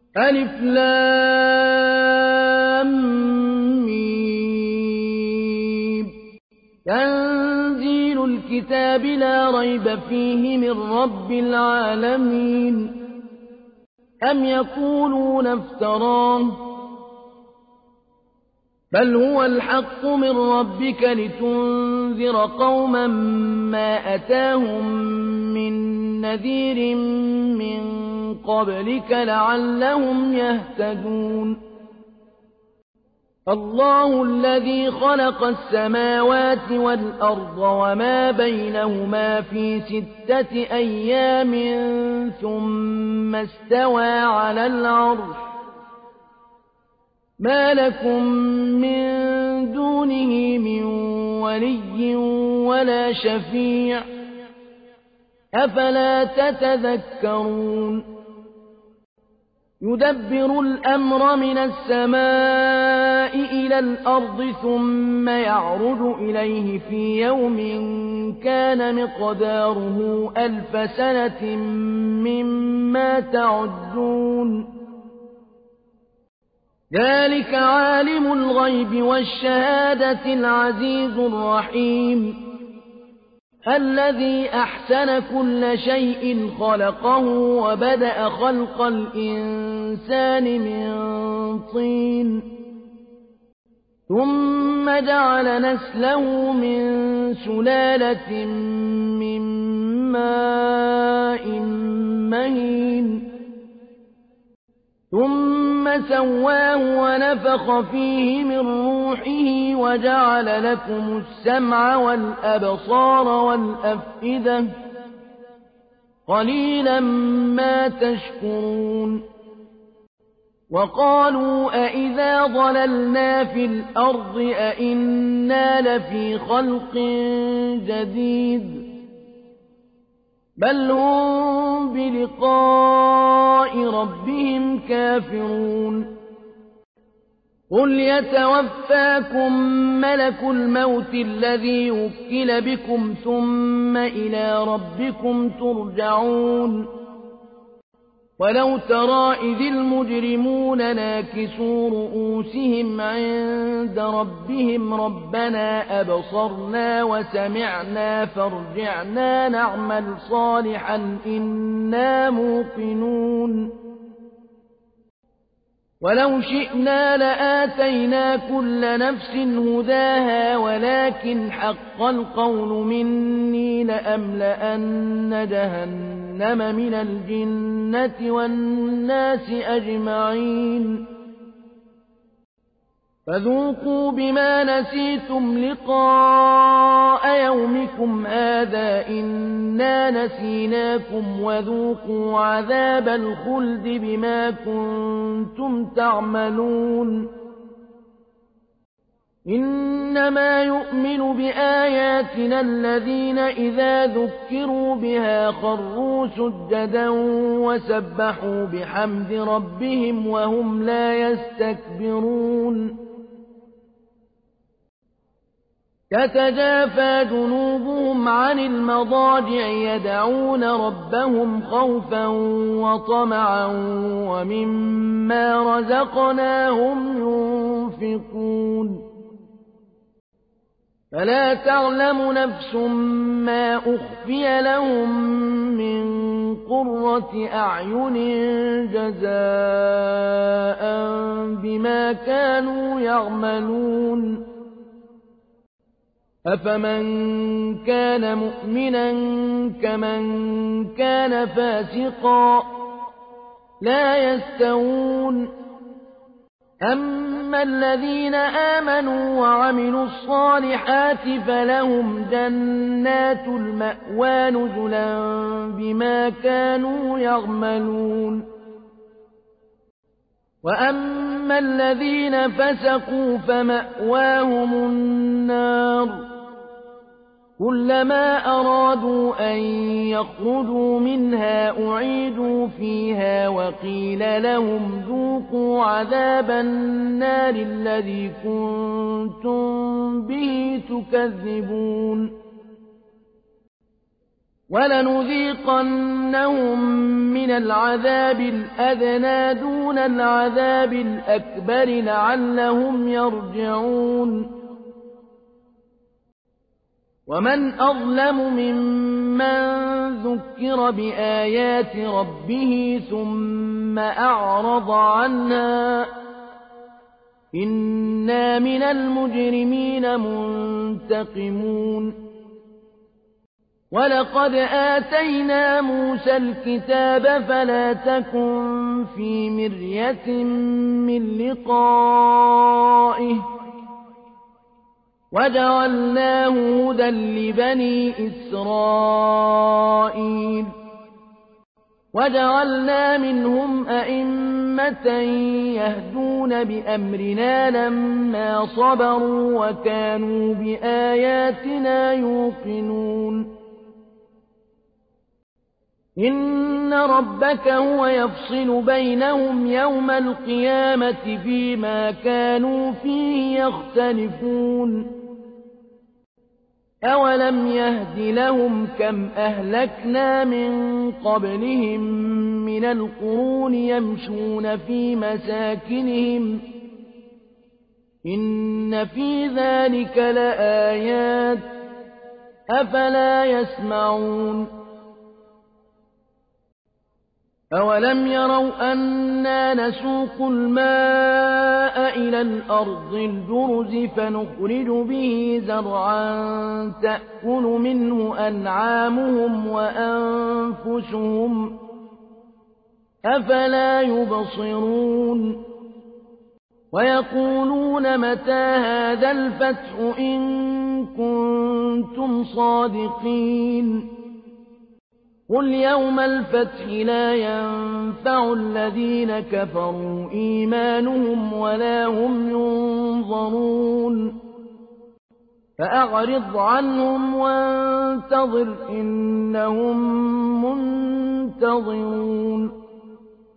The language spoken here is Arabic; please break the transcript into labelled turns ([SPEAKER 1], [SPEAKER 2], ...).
[SPEAKER 1] ألف لام ميم. تنزيل الكتاب لا ريب فيه من رب العالمين. أم يقولون افتراه، بل هو الحق من ربك لتنذر قوما ما أتاهم من نذير من قبلك لعلهم يهتدون. الله الذي خلق السماوات والأرض وما بينهما في 6 أيام ثم استوى على العرش. ما لكم من دونه من ولي ولا شفيع، أفلا تتذكرون. يدبر الأمر من السماء إلى الأرض ثم يعرج إليه في يوم كان مقداره 1000 سنة مما تعدون. ذلك عالم الغيب والشهادة العزيز الرحيم، الذي أحسن كل شيء خلقه وبدأ خلق الإنسان من طين ثم جعل نسله من سلالة من ماء مهين ثم سواه ونفخ فيه من روحه وجعل لكم السمع والأبصار والأفئدة، قليلا ما تشكرون. وقالوا أئذا ضللنا في الأرض أئنا لفي خلق جديد، بل هم بلقاء ربهم كافرون. قل يتوفاكم ملك الموت الذي وكل بكم ثم إلى ربكم ترجعون. ولو ترى إذ المجرمون ناكسوا رؤوسهم عند ربهم ربنا أبصرنا وسمعنا فارجعنا نعمل صالحا إنا موقنون. ولو شئنا لآتينا كل نفس هداها ولكن حق القول مني لأملأن جهنم من الجنة والناس أجمعين. فذوقوا بما نسيتم لقاء يومكم هذا إنا نسيناكم وذوقوا عذاب الخلد بما كنتم تعملون. إنما يؤمن بآياتنا الذين إذا ذكروا بها خروا سجدا وسبحوا بحمد ربهم وهم لا يستكبرون. تتجافى جنوبهم عن المضاجع يدعون ربهم خوفا وطمعا ومما رزقناهم ينفقون. فلا تعلم نفس ما أخفي لهم من قرة أعين جزاء بما كانوا يعملون. أفمن كان مؤمنا كمن كان فاسقا لا يستوون. أما الذين آمنوا وعملوا الصالحات فلهم جنات المأوى نزلا بما كانوا يعملون. وأما الذين فسقوا فمأواهم النار كلما أرادوا أن يخرجوا منها أعيدوا فيها وقيل لهم ذوقوا عذاب النار الذي كنتم به تكذبون. وَلَنُذِيقَنَّهُم مِّنَ الْعَذَابِ الْأَدْنَىٰ دُونَ الْعَذَابِ الْأَكْبَرِ لَعَلَّهُمْ يَرْجِعُونَ وَمَنْ أَظْلَمُ مِمَّن ذُكِّرَ بِآيَاتِ رَبِّهِ ثُمَّ أَعْرَضَ عَنْهَا ۚ إِنَّا مِنَ الْمُجْرِمِينَ مُنتَقِمُونَ وَلَقَدْ آتَيْنَا مُوسَى الْكِتَابَ فَلَا تَكُن فِي مِرْيَةٍ مِّن لِّقَائِهِ وَجَعَلْنَاهُ هُدًى لِّبَنِي إِسْرَائِيلَ وَجَعَلْنَا مِنْهُمْ أَئِمَّةً يَهْدُونَ بِأَمْرِنَا لَمَّا صَبَرُوا وَكَانُوا بِآيَاتِنَا يُوقِنُونَ إِنَّ رَبَّكَ هُوَ يَفْصِلُ بَيْنَهُمْ يَوْمَ الْقِيَامَةِ فِيمَا كَانُوا فِيهِ يَخْتَلِفُونَ أَوَلَمْ يَهْدِ لَهُمْ كَمْ أَهْلَكْنَا مِن قَبْلِهِم مِّنَ الْقُرُونِ يَمْشُونَ فِي مَسَاكِنِهِمْ ۗ إِنَّ فِي ذَٰلِكَ لَآيَاتٍ ۖ أَفَلَا يَسْمَعُونَ أَوَلَمْ يَرَوْا أَنَّا نَسُوقُ الْمَاءَ إِلَى الْأَرْضِ الْجُرُزِ فَنُخْرِجُ بِهِ زَرْعًا تَأْكُلُ مِنْهُ أَنْعَامُهُمْ وَأَنفُسُهُمْ ۖ أَفَلَا يُبْصِرُونَ وَيَقُولُونَ مَتَىٰ هَٰذَا الْفَتْحُ إِن كُنتُمْ صَادِقِينَ قُلْ يَوْمَ الْفَتْحِ لَا يَنفَعُ الَّذِينَ كَفَرُوا إِيمَانُهُمْ وَلَا هُمْ يُنظَرُونَ فَأَعْرِضْ عَنْهُمْ وَانتَظِرْ إِنَّهُم مُّنتَظِرُونَ